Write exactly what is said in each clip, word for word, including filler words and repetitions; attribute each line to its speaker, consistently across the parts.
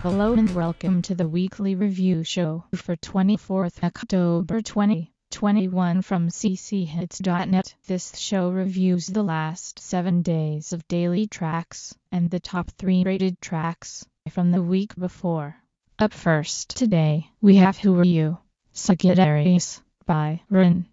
Speaker 1: Hello and welcome to the weekly review show for twenty-fourth October twenty twenty-one from c c hits dot net. This show reviews the last seven days of daily tracks and the top three rated tracks from the week before. Up first today, we have Who Are You? Sagittarius by Rin.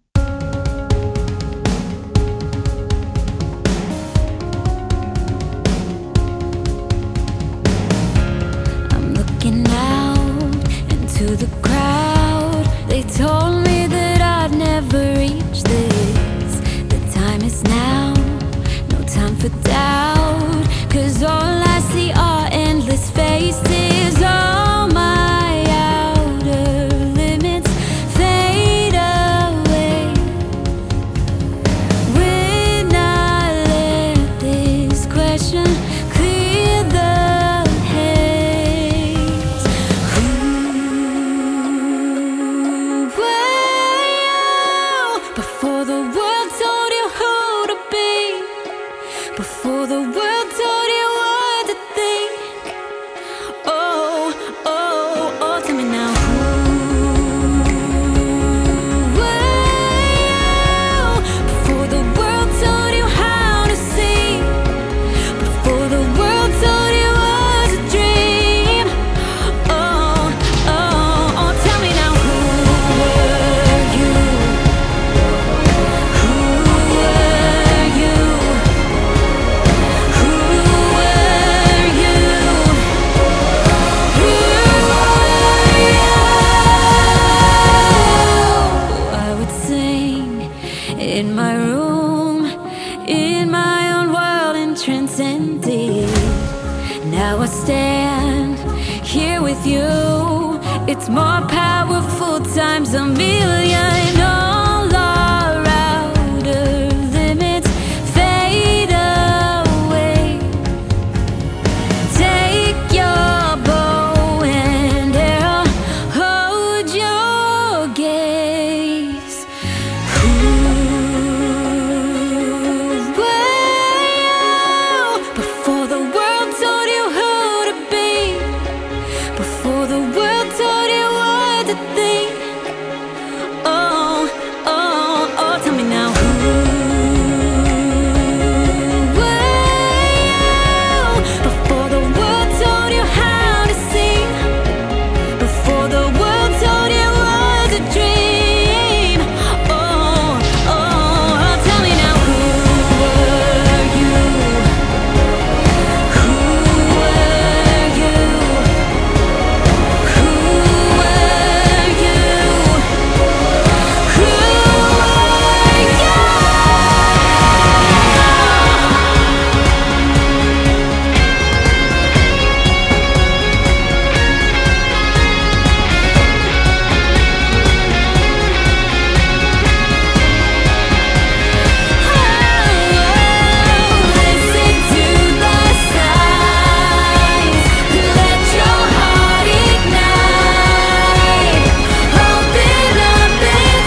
Speaker 2: Looking out into the crowd, they told me that I'd never reach this. The time is now, no time for doubt, 'cause all I see are endless faces. All my outer limits fade away when I let this question clear the haze. Who were you before the world told you who to be? Before the world told you what to think? Oh, oh, oh, tell me now. Who were you before the world told you how to see? Before the world told you what to dream? Oh, oh, oh, tell me now. Who were you? Who were you? Who were you? Who were you? I would sing in my room, in my own world and transcended. Now I stand here with you. It's more powerful times a million. All our outer limits fade away. Take your bow and arrow, hold your gaze. Who were you before the world told you who to be? Before the world told you what to think? Oh, oh, oh, tell me now. Who were you before the world told you how to sing? Before the world told you what to dream? Oh, oh, oh, tell me now. Who were you? Who were you? Who were you? Who were you? Listen to the signs, let your heart ignite. Open up and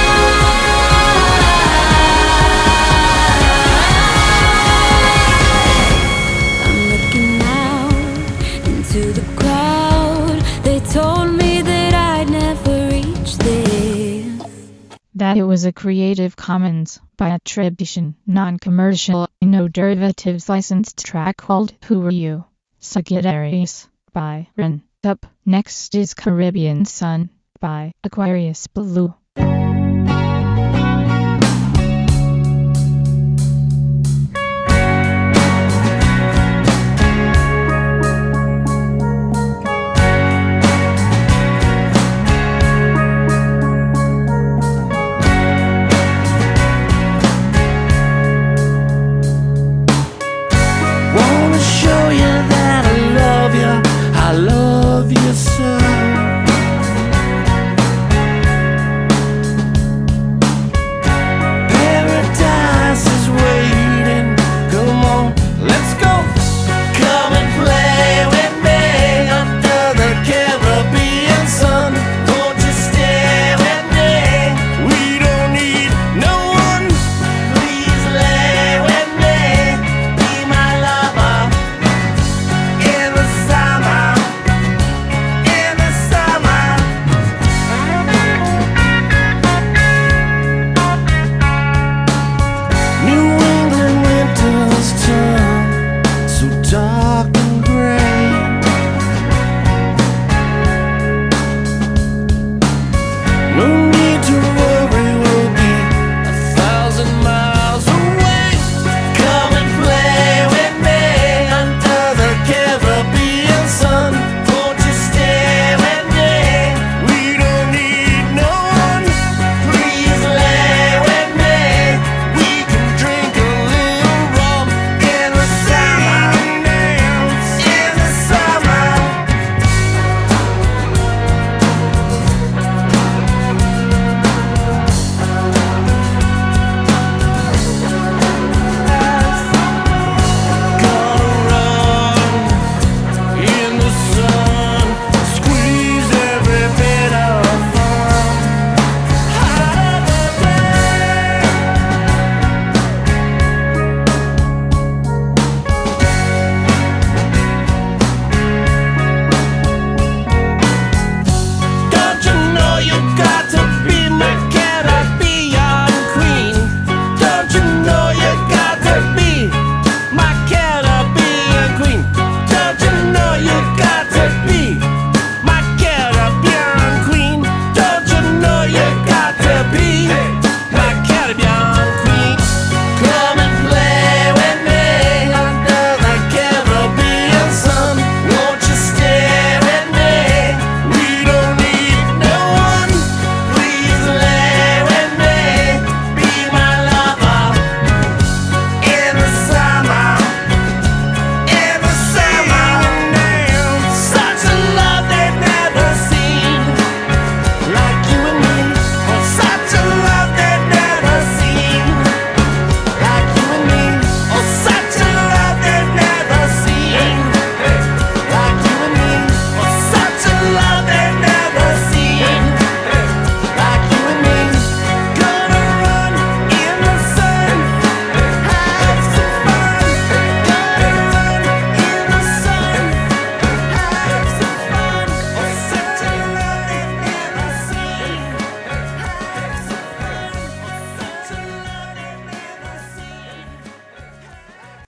Speaker 2: fly. I'm looking out into the crowd. They told me that I'd never reach this.
Speaker 1: That it was a Creative Commons by attribution, non-commercial, no derivatives licensed track called Who Are You? Sagittarius by Rin. Up next is Caribbean Sun by Aquarius Blue.
Speaker 3: Wanna show you that I love you, I love you so.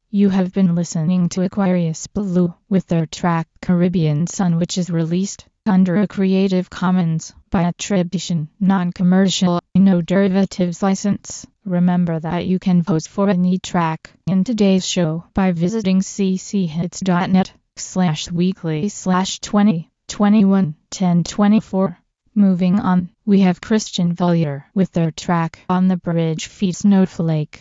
Speaker 1: You have been listening to Aquarius Blue with their track Caribbean Sun, which is released under a Creative Commons by attribution, non-commercial, no derivatives license. Remember that you can vote for any track in today's show by visiting cchits.net slash weekly slash 20 21 10 24. Moving on, we have Christian Valier with their track On the Bridge feat. Snowflake.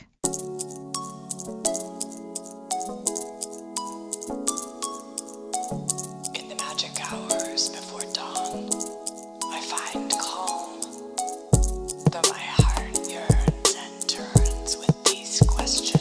Speaker 4: In the magic hours before dawn, I find calm, though my heart yearns and turns with these questions.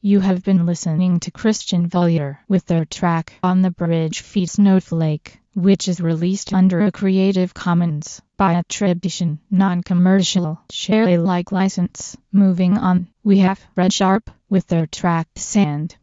Speaker 1: You have been listening to Christian Vollier with their track On the Bridge feat. Snowflake, which is released under a Creative Commons by attribution, non-commercial, share Alike license. Moving on, we have Red Sharp with their track Sand.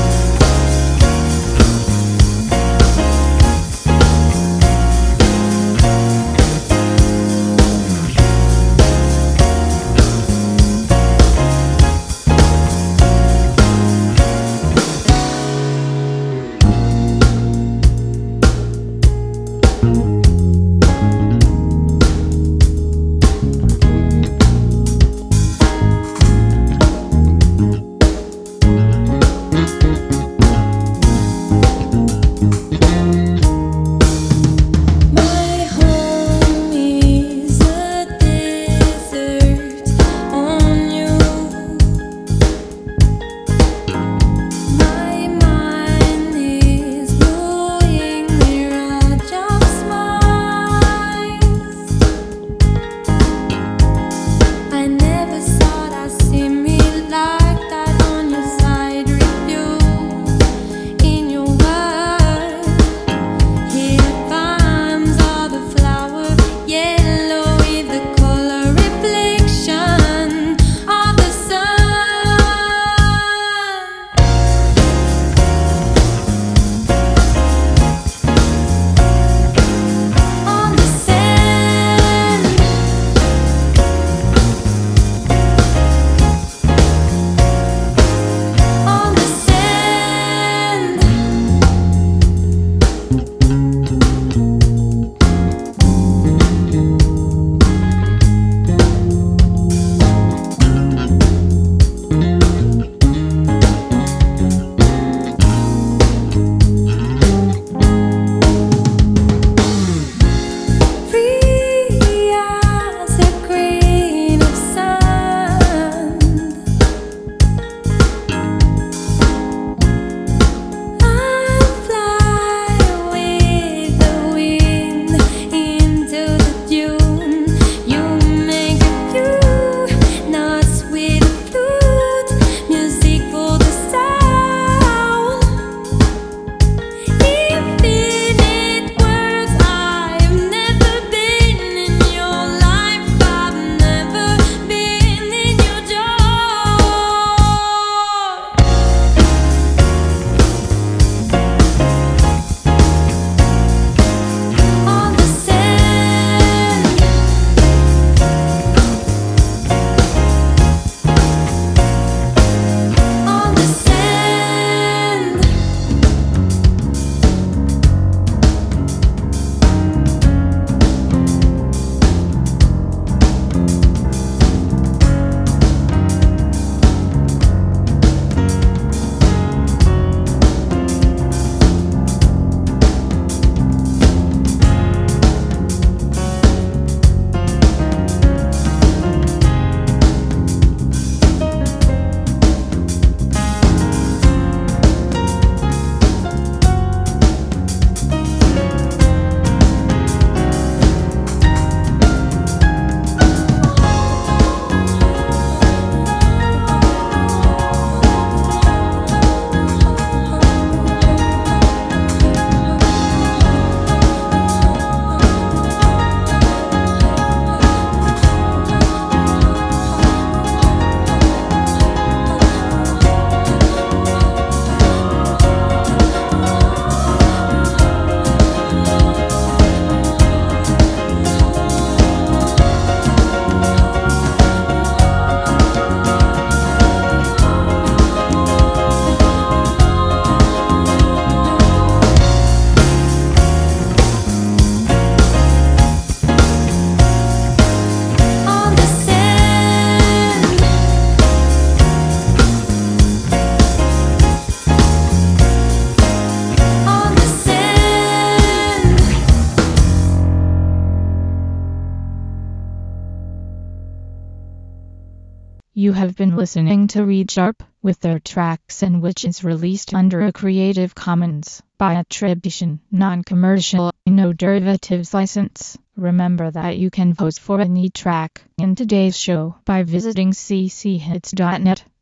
Speaker 1: You have been listening to Red Sharp with their tracks and which is released under a Creative Commons by attribution, non-commercial, no derivatives license. Remember that you can vote for any track in today's show by visiting c c hits dot net.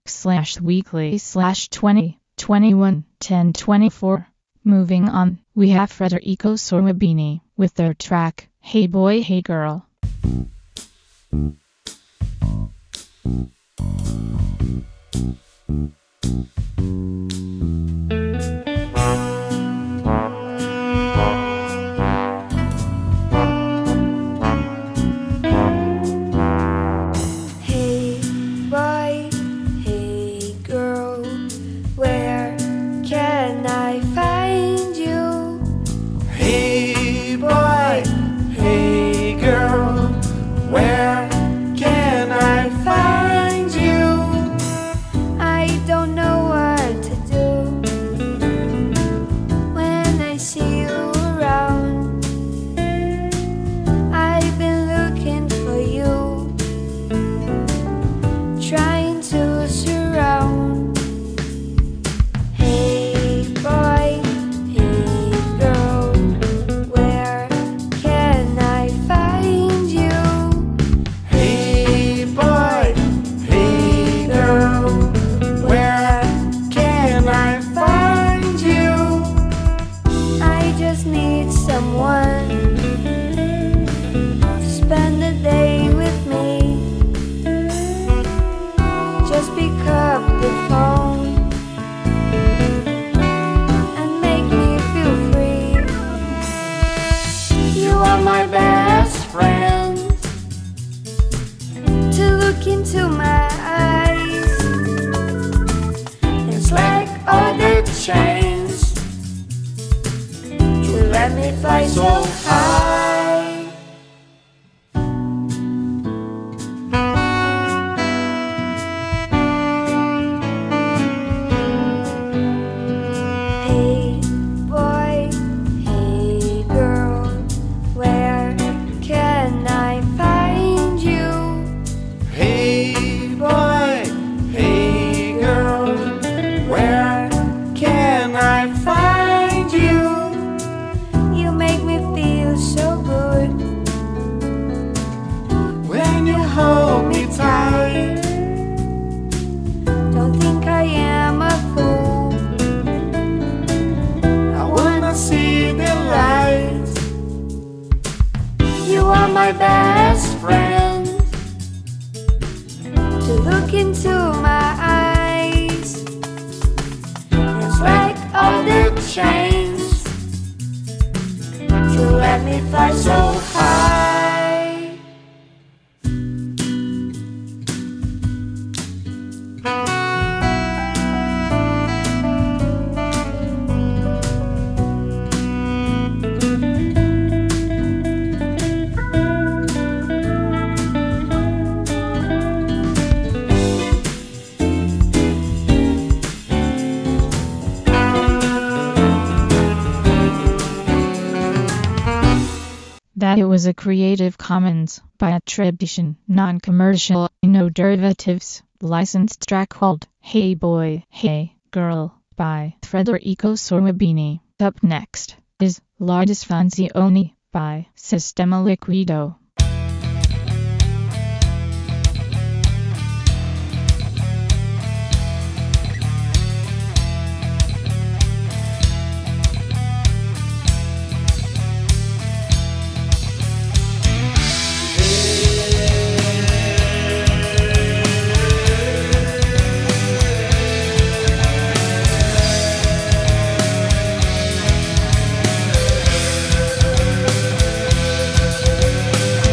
Speaker 1: slash weekly slash twenty twenty-one ten twenty-four. Moving on, we have Federico Sorwabini with their track, Hey Boy Hey Girl.
Speaker 2: Hey boy, hey girl, where can I find you?
Speaker 3: Hey boy, hey girl, where can I find you?
Speaker 2: I don't know what to do when I see you around. I've been looking for you, trying to surround. Hey boy, hey girl, where can I find you?
Speaker 3: Hey boy, hey girl, where can I find you?
Speaker 2: I just need someone to spend the day with me. Just pick up the phone and make me feel free. You are my best friend. To look into my eyes, it's like all the chains to let me fly so high. Hey boy, hey girl, where can I find you?
Speaker 3: Hey boy, hey girl, where can I find you?
Speaker 2: You make me feel so good
Speaker 3: When you hold me tight,
Speaker 2: Don't think I am a fool.
Speaker 3: I wanna see the light.
Speaker 2: You are my best friend. To look into my eyes, it's like all the chains to let me fly so high.
Speaker 1: That it was a Creative Commons by attribution, non-commercial, no derivatives, licensed track called Hey Boy, Hey Girl by Federico Sorwabini. Up next is La Disfunzione by Sistema Liquido.
Speaker 3: Hey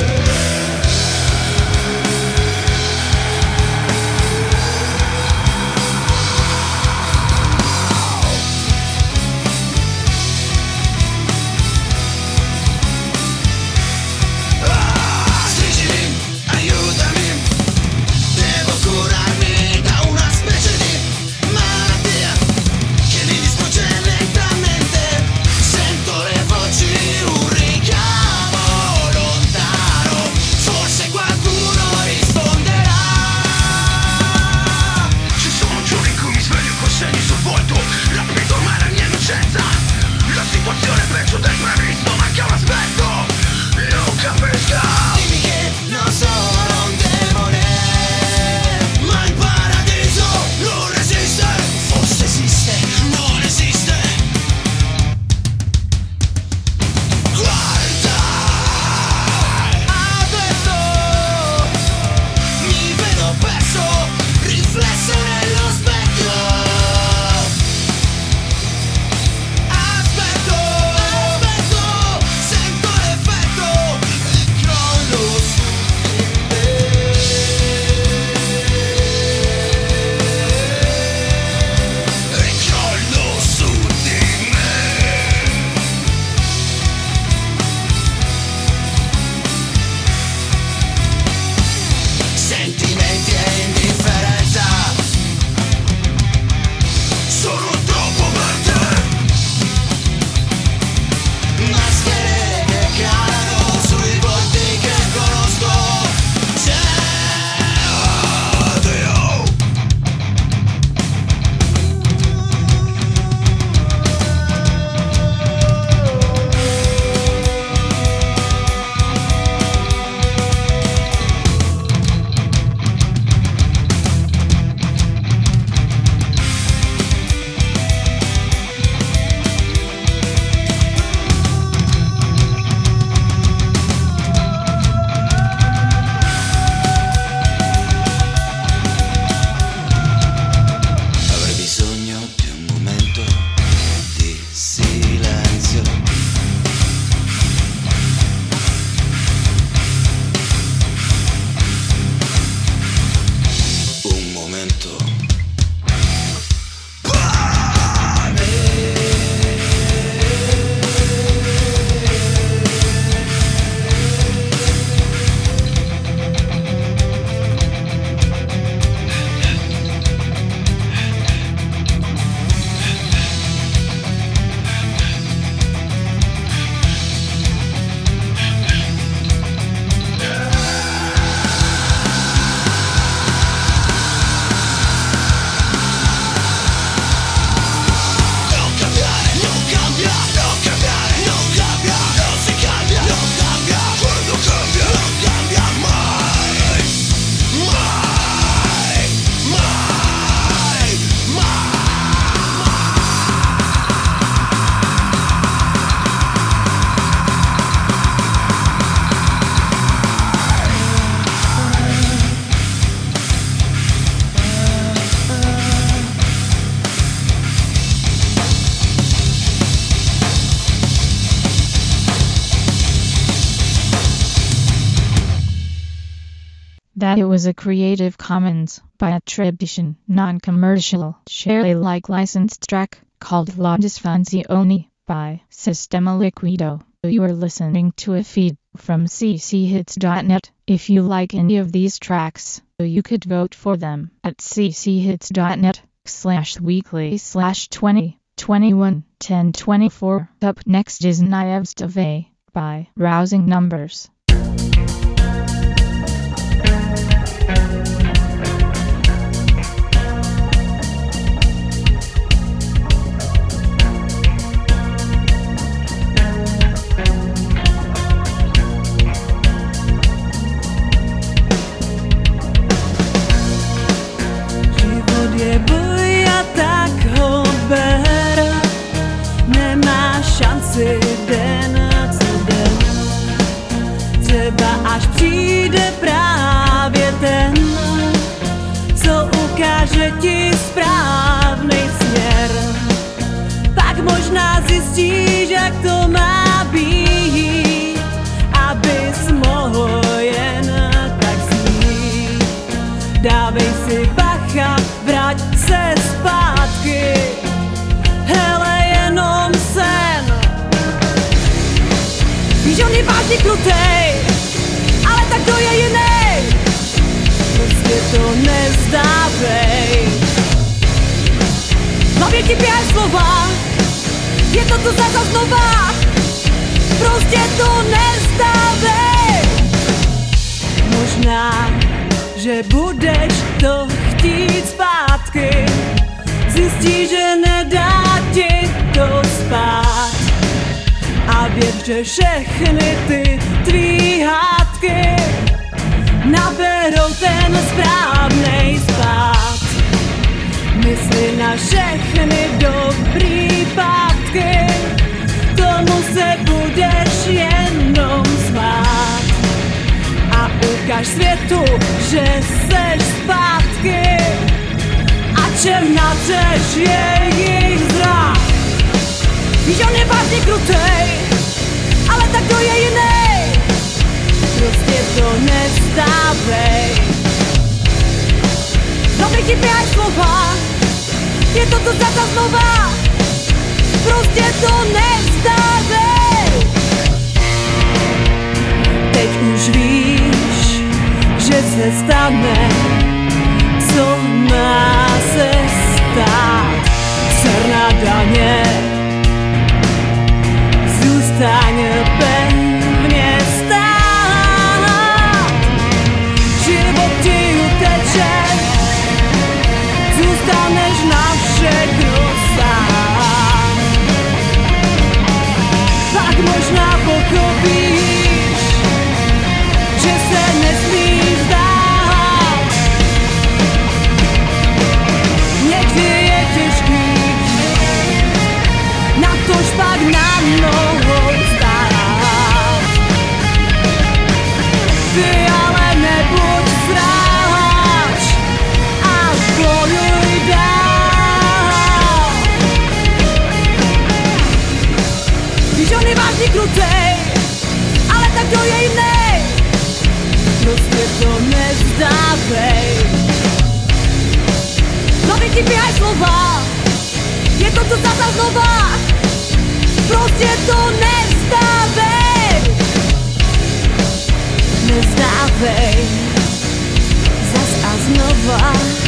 Speaker 1: that it was a Creative Commons by attribution, non-commercial, share Alike licensed track called La Disfunzione by Sistema Liquido. You are listening to a feed from c c hits dot net. If you like any of these tracks, you could vote for them at c c hits dot net slash weekly slash twenty twenty-one ten twenty-four. Up next is Naivstave by Rousing Numbers.
Speaker 5: Den co den, třeba až přijde právě ten, co ukáže ti správnej směr. Pak možná zjistíš, jak to má být, abys mohl jen tak znít. Dávej si bacha, vrať se zpátky, hele jenom sen. Víš, on je vážně krutej, ale tak to je jiný. Prostě to nezdávej. V hlavě ti běhají slova, je to tu zase znova. Prostě to nezdávej. Možná, že budeš to chtít zpátky, zjistíš, že nedá ti to spát. A věř, že všechny ty tvý hádky naberou ten správnej spát. Mysli na všechny dobrý pátky, tomu se budeš jenom smát. A ukáž světu, že seš zpátky a černá řeč je jejich zrak. Víš, on je vážně krutej, ale tak to je jiný. Prostě to nezdávej. Znovu ti běhají slova, je to tu zase znova. Prostě to nezdávej. Teď už víš, že se stane, co má se stát. Černá daně zůstaň pevně stát. Život ti uteče, zůstaneš na všechno sám. Pak možná pochopíš, že se nesmíš vzdát. Někdy je těžký, natož pak na nohou stát. Ty ale nebuď sráč a bojuj dál. Víš, on je vážně krutej, ale tak to je jiný. Prostě to nezdávej. Znovu ti běhají slova, je to tu zase znova. Prostě to nezdávej. Nezdávej. Zas a znova.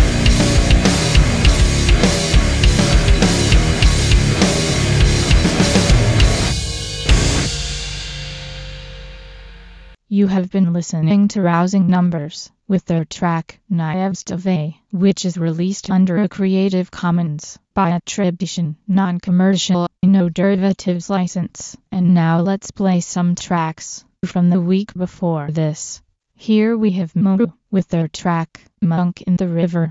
Speaker 1: You have been listening to Rousing Numbers with their track Naivstave, which is released under a Creative Commons by attribution, non-commercial, no derivatives license. And now let's play some tracks from the week before this. Here we have Moru with their track Monk in the River.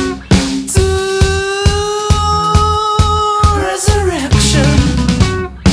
Speaker 3: Resurrection.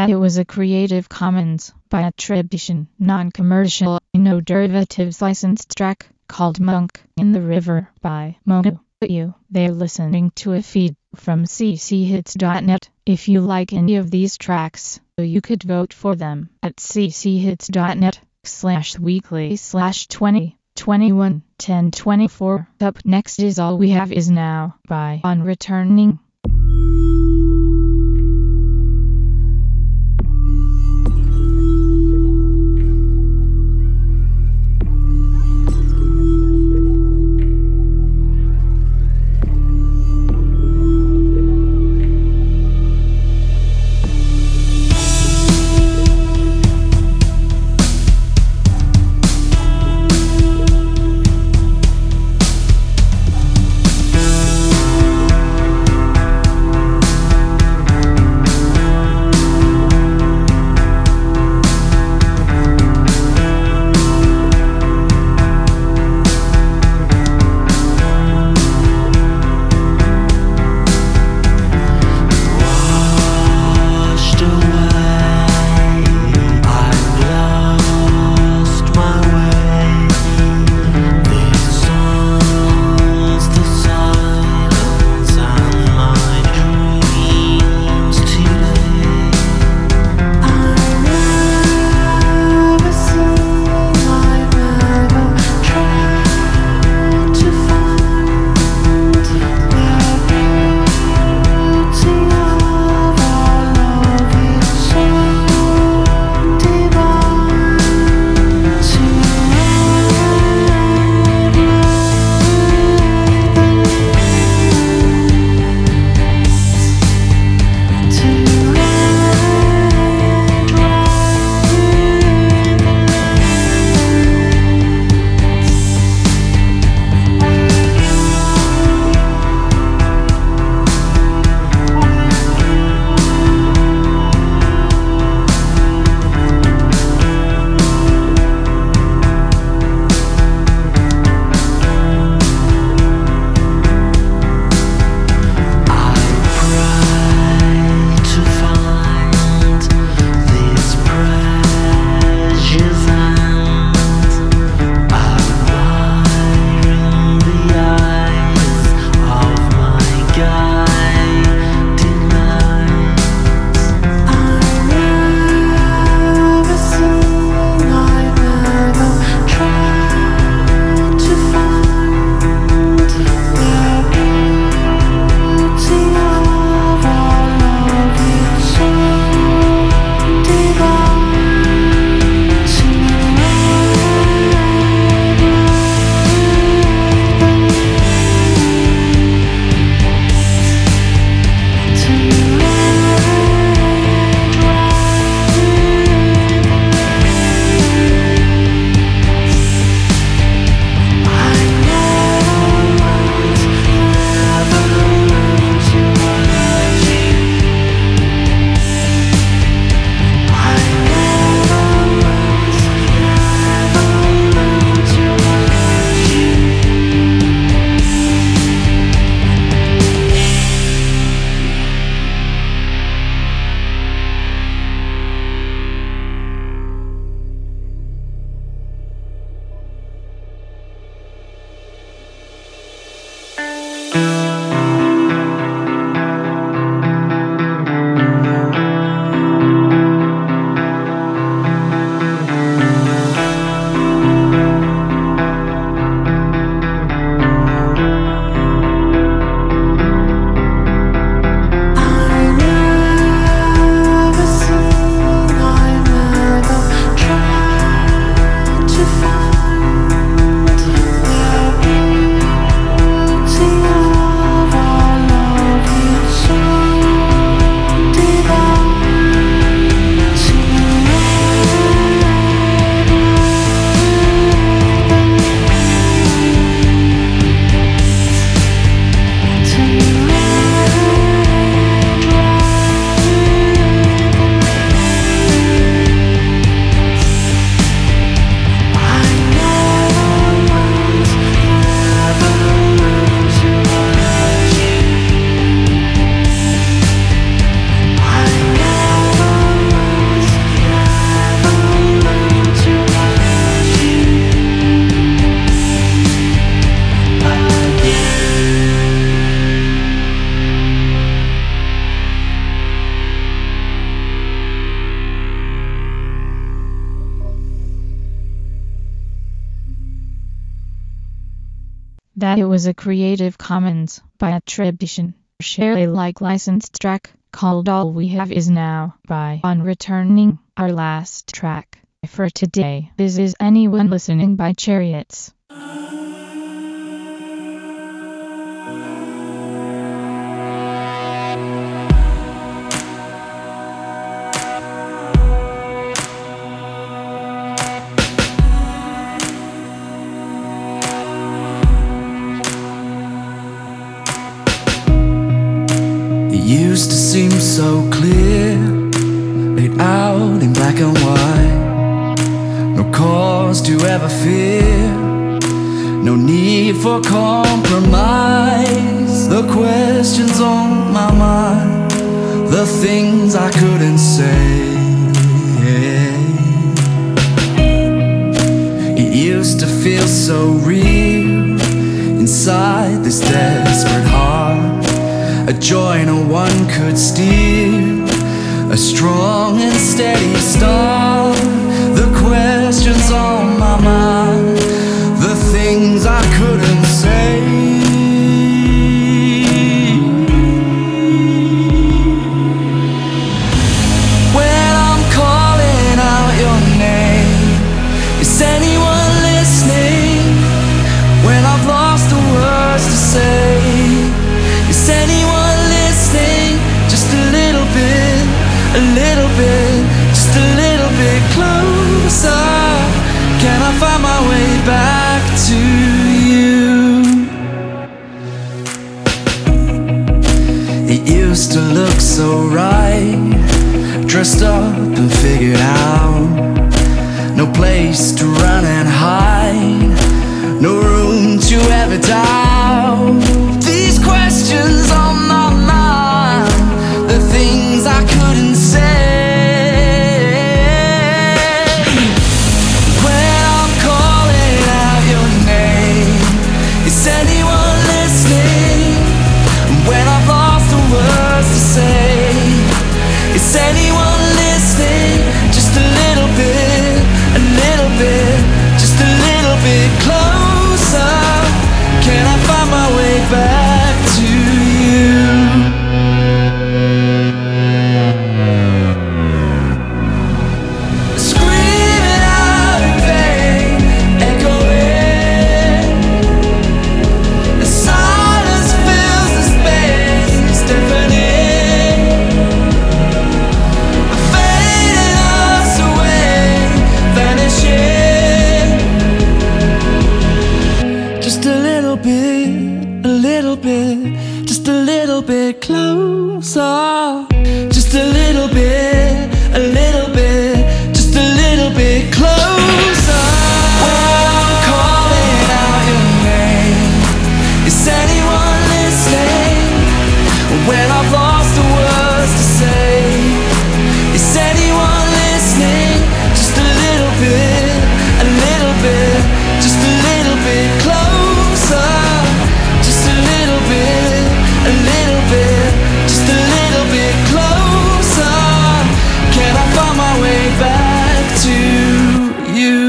Speaker 1: It was a Creative Commons by attribution, non-commercial, no derivatives licensed track called Monk in the River by Mono. You, they're listening to a feed from c c hits dot net. If you like any of these tracks, you could vote for them at c c hits dot net slash weekly slash twenty twenty-one ten twenty-four. Up next is All We Have Is Now by On Returning.
Speaker 3: Thank
Speaker 1: That it was a Creative Commons by attribution, share Alike licensed track called All We Have Is Now by On Returning. Our last track for today is Is Anyone Listening by Chariots.
Speaker 6: Used to seem so clear, laid out in black and white. No cause to ever fear, no need for compromise. The questions on my mind, the things I couldn't say. It used to feel so real inside this desperate heart, a joy no one could steal, a strong and steady start. The questions on my mind, the things I couldn't say. When I'm calling out your name, is anyone listening? When I've lost the words to say, is anyone listening? Just a little bit, a little bit, just a little bit closer. Can I find my way back to you? It used to look so right, dressed up and figured out. No place to run and hide, no room to ever doubt. These questions on my mind, the things I couldn't say. When I'm calling out your name, is anyone listening? When I've lost the words to say, is anyone listening? Just a little bit, a little bit, just a little bit closer. Can I find my way back to you? Screaming out in vain, echoing. The silence fills the space, deafening, fading us away, vanishing. Just a little bit, a little bit, just a little bit closer. Just a little bit, a little bit, just a little bit closer. When I'm calling out your name, is anyone listening? When I've lost the words to say, is anyone listening? Just a little bit, a little bit, just a little bit closer. Just a little bit, a little bit, just a little bit closer. Can I find my way back to you?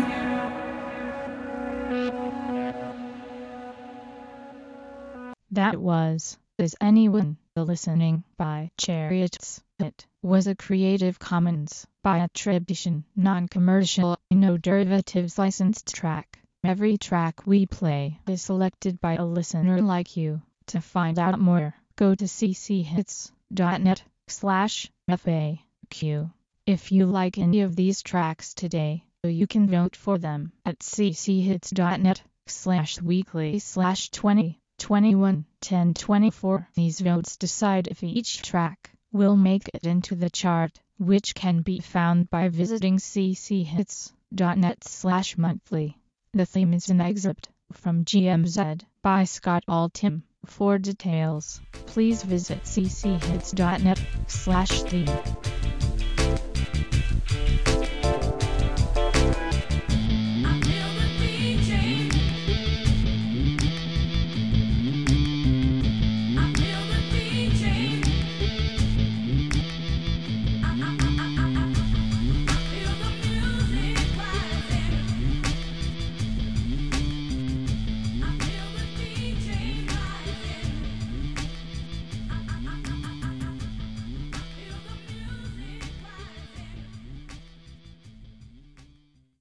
Speaker 1: That was Is Anyone Listening by Chariots. It was a Creative Commons by attribution, non-commercial, no derivatives licensed track. Every track we play is selected by a listener like you. To find out more, go to cchits.net slash FAQ. If you like any of these tracks today, you can vote for them at cchits.net slash weekly slash 20 21 10 24. These votes decide if each track will make it into the chart, which can be found by visiting cchits.net slash monthly. The theme is an excerpt from G M Z by Scott Altham. For details, please visit cchits.net slash theme.